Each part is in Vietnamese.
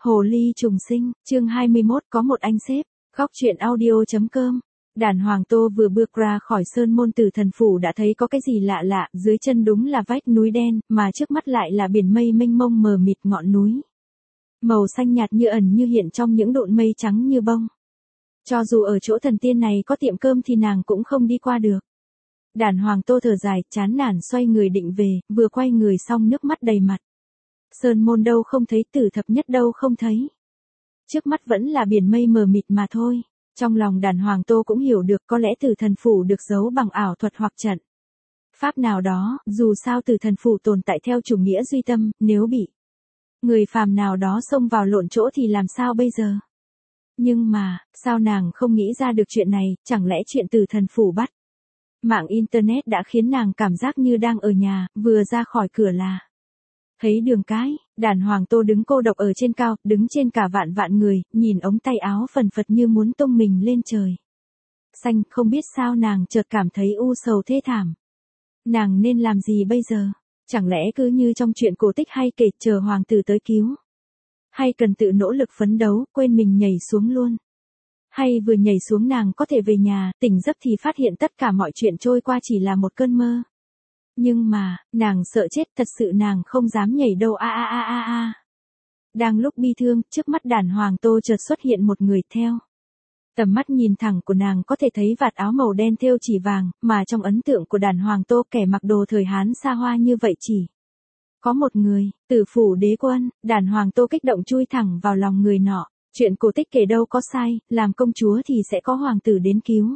Hồ ly trùng sinh, chương 21 có một anh sếp, góc truyện audio.com. Đàn Hoàng Tô vừa bước ra khỏi sơn môn Tử Thần Phủ đã thấy có cái gì lạ lạ, dưới chân đúng là vách núi đen, mà trước mắt lại là biển mây mênh mông mờ mịt ngọn núi. Màu xanh nhạt như ẩn như hiện trong những độn mây trắng như bông. Cho dù ở chỗ thần tiên này có tiệm cơm thì nàng cũng không đi qua được. Đàn Hoàng Tô thở dài, chán nản xoay người định về, vừa quay người xong nước mắt đầy mặt. Sơn môn đâu không thấy, Tử Thập Nhất đâu không thấy. Trước mắt vẫn là biển mây mờ mịt mà thôi. Trong lòng Đàn Hoàng Tô cũng hiểu được có lẽ Tử Thần Phủ được giấu bằng ảo thuật hoặc trận pháp nào đó, dù sao Tử Thần Phủ tồn tại theo chủ nghĩa duy tâm, nếu bị người phàm nào đó xông vào lộn chỗ thì làm sao bây giờ? Nhưng mà, sao nàng không nghĩ ra được chuyện này, chẳng lẽ chuyện Tử Thần Phủ bắt mạng Internet đã khiến nàng cảm giác như đang ở nhà, vừa ra khỏi cửa là thấy đường cái. Đàn Hoàng Tô đứng cô độc ở trên cao, đứng trên cả vạn vạn người, nhìn ống tay áo phần phật như muốn tung mình lên trời xanh, không biết sao nàng chợt cảm thấy u sầu thê thảm. Nàng nên làm gì bây giờ? Chẳng lẽ cứ như trong chuyện cổ tích hay kể chờ hoàng tử tới cứu? Hay cần tự nỗ lực phấn đấu, quên mình nhảy xuống luôn? Hay vừa nhảy xuống nàng có thể về nhà, tỉnh giấc thì phát hiện tất cả mọi chuyện trôi qua chỉ là một cơn mơ? Nhưng mà, nàng sợ chết, thật sự nàng không dám nhảy đâu a. Đang lúc bi thương, trước mắt Đàn Hoàng Tô chợt xuất hiện một người theo. Tầm mắt nhìn thẳng của nàng có thể thấy vạt áo màu đen thêu chỉ vàng, mà trong ấn tượng của Đàn Hoàng Tô kẻ mặc đồ thời Hán xa hoa như vậy chỉ có một người, Tử Phủ Đế Quân. Đàn Hoàng Tô kích động chui thẳng vào lòng người nọ. Chuyện cổ tích kể đâu có sai, làm công chúa thì sẽ có hoàng tử đến cứu.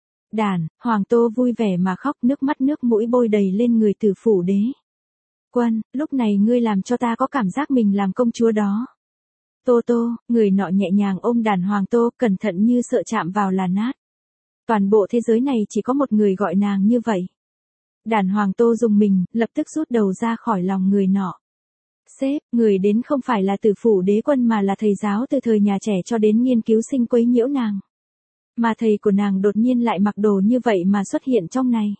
Đàn Hoàng Tô vui vẻ mà khóc, nước mắt nước mũi bôi đầy lên người Tử Phủ Đế Quân. Lúc này ngươi làm cho ta có cảm giác mình làm công chúa đó. Tô Tô, người nọ nhẹ nhàng ôm Đàn Hoàng Tô, cẩn thận như sợ chạm vào là nát. Toàn bộ thế giới này chỉ có một người gọi nàng như vậy. Đàn Hoàng Tô rùng mình, lập tức rút đầu ra khỏi lòng người nọ. Sếp, người đến không phải là Tử Phủ Đế Quân mà là thầy giáo từ thời nhà trẻ cho đến nghiên cứu sinh quấy nhiễu nàng. Mà thầy của nàng đột nhiên lại mặc đồ như vậy mà xuất hiện trong này.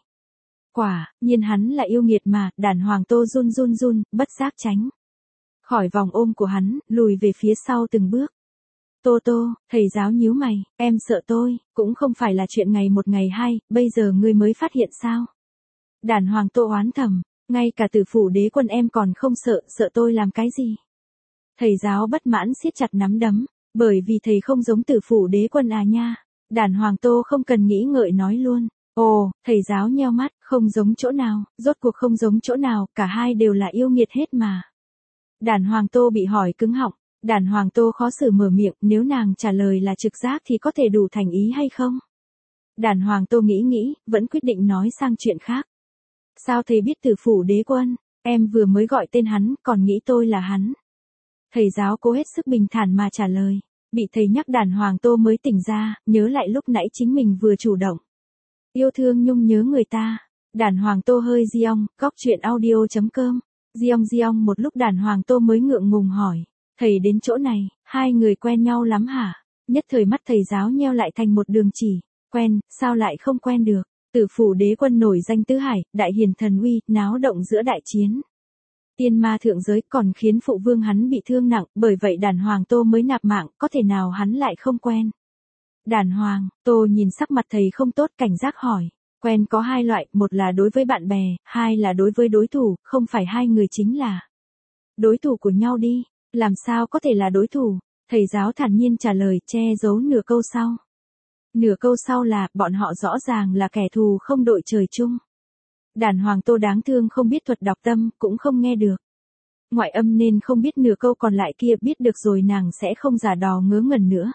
Quả nhiên hắn là yêu nghiệt mà. Đàn Hoàng Tô run, bất giác tránh khỏi vòng ôm của hắn, lùi về phía sau từng bước. Tô Tô, thầy giáo nhíu mày, em sợ tôi, cũng không phải là chuyện ngày một ngày hai, bây giờ ngươi mới phát hiện sao? Đàn Hoàng Tô oán thầm, ngay cả Tử Phủ Đế Quân em còn không sợ, sợ tôi làm cái gì? Thầy giáo bất mãn siết chặt nắm đấm, bởi vì thầy không giống Tử Phủ Đế Quân à nha. Đàn Hoàng Tô không cần nghĩ ngợi nói luôn. Ồ, thầy giáo nheo mắt, không giống chỗ nào, rốt cuộc không giống chỗ nào, cả hai đều là yêu nghiệt hết mà. Đàn Hoàng Tô bị hỏi cứng họng. Đàn Hoàng Tô khó xử mở miệng, nếu nàng trả lời là trực giác thì có thể đủ thành ý hay không? Đàn Hoàng Tô nghĩ, vẫn quyết định nói sang chuyện khác. Sao thầy biết Tử Phủ Đế Quân? Em vừa mới gọi tên hắn, còn nghĩ tôi là hắn. Thầy giáo cố hết sức bình thản mà trả lời. Bị thầy nhắc Đàn Hoàng Tô mới tỉnh ra, nhớ lại lúc nãy chính mình vừa chủ động yêu thương nhung nhớ người ta. Đàn Hoàng Tô hơi giong, góc truyện audio.com. Giong một lúc Đàn Hoàng Tô mới ngượng ngùng hỏi. Thầy đến chỗ này, hai người quen nhau lắm hả? Nhất thời mắt thầy giáo nheo lại thành một đường chỉ. Quen, sao lại không quen được? Tử Phủ Đế Quân nổi danh tứ hải, đại hiền thần uy, náo động giữa đại chiến tiên ma thượng giới, còn khiến phụ vương hắn bị thương nặng, bởi vậy Đàn Hoàng Tô mới nạp mạng, có thể nào hắn lại không quen? Đàn Hoàng Tô nhìn sắc mặt thầy không tốt, cảnh giác hỏi. Quen có hai loại, một là đối với bạn bè, hai là đối với đối thủ, không phải hai người chính là đối thủ của nhau đi. Làm sao có thể là đối thủ? Thầy giáo thản nhiên trả lời, che giấu nửa câu sau. Nửa câu sau là, bọn họ rõ ràng là kẻ thù không đội trời chung. Đàn Hoàng Tô đáng thương không biết thuật đọc tâm, cũng không nghe được ngoại âm nên không biết nửa câu còn lại kia, biết được rồi nàng sẽ không giả đò ngớ ngẩn nữa.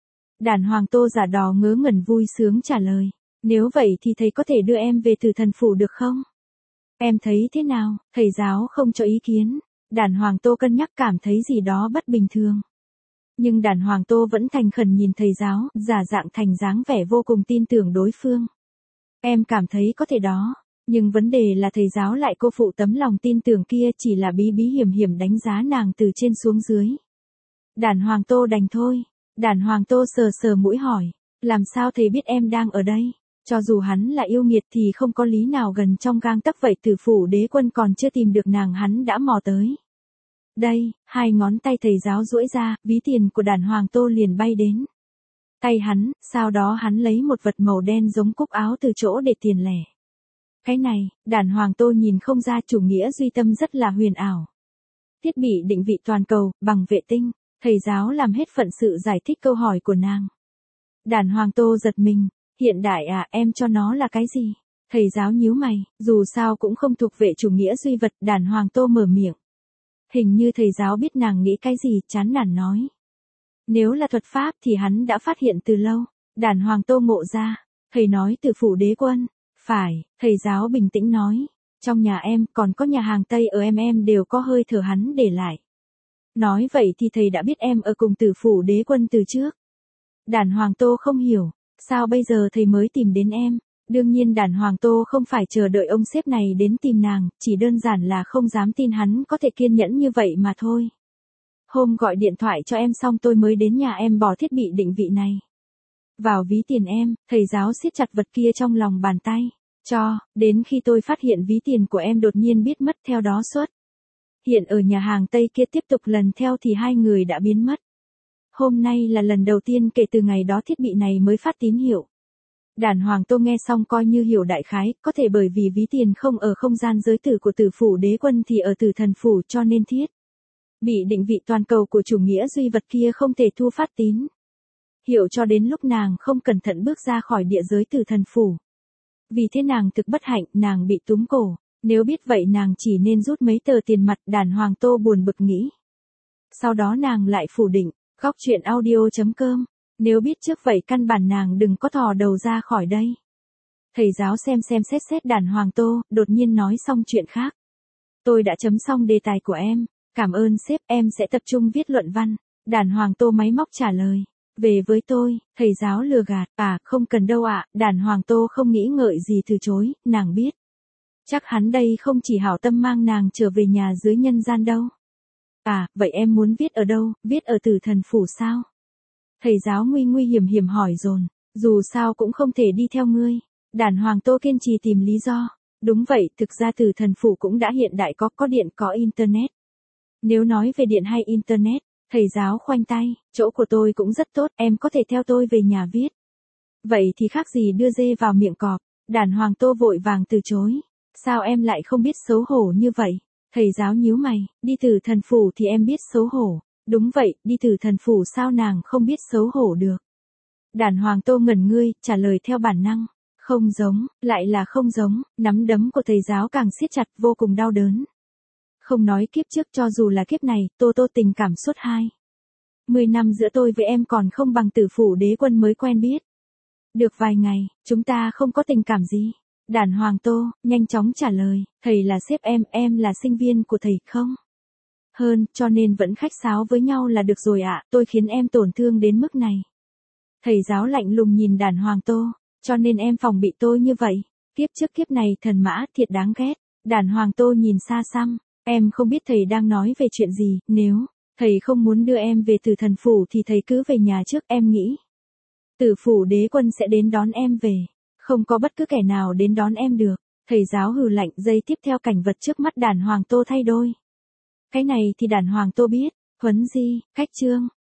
Đàn Hoàng Tô giả đò ngớ ngẩn vui sướng trả lời. Nếu vậy thì thầy có thể đưa em về Tử Thần Phủ được không? Em thấy thế nào? Thầy giáo không cho ý kiến. Đàn Hoàng Tô cân nhắc, cảm thấy gì đó bất bình thường. Nhưng Đàn Hoàng Tô vẫn thành khẩn nhìn thầy giáo, giả dạng thành dáng vẻ vô cùng tin tưởng đối phương. Em cảm thấy có thể đó. Nhưng vấn đề là thầy giáo lại cô phụ tấm lòng tin tưởng kia, chỉ là bí hiểm đánh giá nàng từ trên xuống dưới. Đàn Hoàng Tô đành thôi. Đàn Hoàng Tô sờ mũi hỏi. Làm sao thầy biết em đang ở đây? Cho dù hắn là yêu nghiệt thì không có lý nào gần trong gang tấc vậy. Tử Phủ Đế Quân còn chưa tìm được nàng hắn đã mò tới. Đây, hai ngón tay thầy giáo duỗi ra, ví tiền của Đản Hoàng Tô liền bay đến tay hắn, sau đó hắn lấy một vật màu đen giống cúc áo từ chỗ để tiền lẻ. Cái này, Đản Hoàng Tô nhìn không ra, chủ nghĩa duy tâm rất là huyền ảo. Thiết bị định vị toàn cầu, bằng vệ tinh, thầy giáo làm hết phận sự giải thích câu hỏi của nàng. Đản Hoàng Tô giật mình, hiện đại à, em cho nó là cái gì? Thầy giáo nhíu mày, dù sao cũng không thuộc về chủ nghĩa duy vật. Đản Hoàng Tô mở miệng. Hình như thầy giáo biết nàng nghĩ cái gì, chán nản nói. Nếu là thuật pháp thì hắn đã phát hiện từ lâu. Đản Hoàng Tô ngộ ra, thầy nói Tử Phủ Đế Quân. Phải, thầy giáo bình tĩnh nói. Trong nhà em còn có nhà hàng Tây ở em đều có hơi thở hắn để lại. Nói vậy thì thầy đã biết em ở cùng Tử Phủ Đế Quân từ trước. Đản Hoàng Tô không hiểu, sao bây giờ thầy mới tìm đến em? Đương nhiên Đản Hoàng Tô không phải chờ đợi ông sếp này đến tìm nàng, chỉ đơn giản là không dám tin hắn có thể kiên nhẫn như vậy mà thôi. Hôm gọi điện thoại cho em xong tôi mới đến nhà em bỏ thiết bị định vị này vào ví tiền em. Thầy giáo siết chặt vật kia trong lòng bàn tay. Đến khi tôi phát hiện ví tiền của em đột nhiên biết mất, theo đó xuất hiện ở nhà hàng Tây kia, tiếp tục lần theo thì hai người đã biến mất. Hôm nay là lần đầu tiên kể từ ngày đó thiết bị này mới phát tín hiệu. Đản Hoàng Tô nghe xong coi như hiểu đại khái, có thể bởi vì ví tiền không ở không gian giới tử của Tử Phủ Đế Quân thì ở Tử Thần Phủ, cho nên thiết bị định vị toàn cầu của chủ nghĩa duy vật kia không thể thu phát tín hiệu cho đến lúc nàng không cẩn thận bước ra khỏi địa giới Tử Thần Phủ. Vì thế nàng thực bất hạnh, nàng bị túm cổ. Nếu biết vậy nàng chỉ nên rút mấy tờ tiền mặt. Đản Hoàng Tô buồn bực nghĩ. Sau đó nàng lại phủ định. Góc truyện audio.com. Nếu biết trước vậy căn bản nàng đừng có thò đầu ra khỏi đây. Thầy giáo xem xét Đản Hoàng Tô, đột nhiên nói xong chuyện khác. Tôi đã chấm xong đề tài của em. Cảm ơn sếp, em sẽ tập trung viết luận văn. Đản Hoàng Tô máy móc trả lời. Về với tôi, thầy giáo lừa gạt. À, không cần đâu ạ. Đản Hoàng Tô không nghĩ ngợi gì từ chối, nàng biết. Chắc hắn đây không chỉ hảo tâm mang nàng trở về nhà dưới nhân gian đâu. À, vậy em muốn viết ở đâu, viết ở Tử Thần Phủ sao? Thầy giáo nguy hiểm hỏi dồn. Dù sao cũng không thể đi theo ngươi. Đản Hoàng Tô kiên trì tìm lý do. Đúng vậy, thực ra Tử Thần Phủ cũng đã hiện đại, có điện, có internet. Nếu nói về điện hay internet, thầy giáo khoanh tay, chỗ của tôi cũng rất tốt, em có thể theo tôi về nhà viết. Vậy thì khác gì đưa dê vào miệng cọp. Đản Hoàng Tô vội vàng từ chối. Sao em lại không biết xấu hổ như vậy? Thầy giáo nhíu mày, đi Tử Thần Phủ thì em biết xấu hổ. Đúng vậy, đi Tử Thần Phủ sao nàng không biết xấu hổ được? Đản Hoàng Tô ngẩn ngươi, trả lời theo bản năng. Không giống, lại là không giống. Nắm đấm của thầy giáo càng siết chặt, vô cùng đau đớn. Không nói kiếp trước, cho dù là kiếp này, Tô tình cảm suốt 10 năm giữa tôi với em còn không bằng Tử Phủ Đế Quân mới quen biết. Được vài ngày, chúng ta không có tình cảm gì. Đản Hoàng Tô nhanh chóng trả lời, thầy là sếp em là sinh viên của thầy không? Hơn, cho nên vẫn khách sáo với nhau là được rồi ạ, tôi khiến em tổn thương đến mức này. Thầy giáo lạnh lùng nhìn Đản Hoàng Tô, cho nên em phòng bị tôi như vậy. Kiếp trước kiếp này thần mã thiệt đáng ghét. Đản Hoàng Tô nhìn xa xăm, em không biết thầy đang nói về chuyện gì, nếu thầy không muốn đưa em về Tử Thần Phủ thì thầy cứ về nhà trước, em nghĩ Tử Phủ Đế Quân sẽ đến đón em về. Không có bất cứ kẻ nào đến đón em được. Thầy giáo hừ lạnh, giây tiếp theo cảnh vật trước mắt Đản Hoàng Tô thay đổi. Cái này thì Đản Hoàng Tô biết. Huấn Di, cách chương.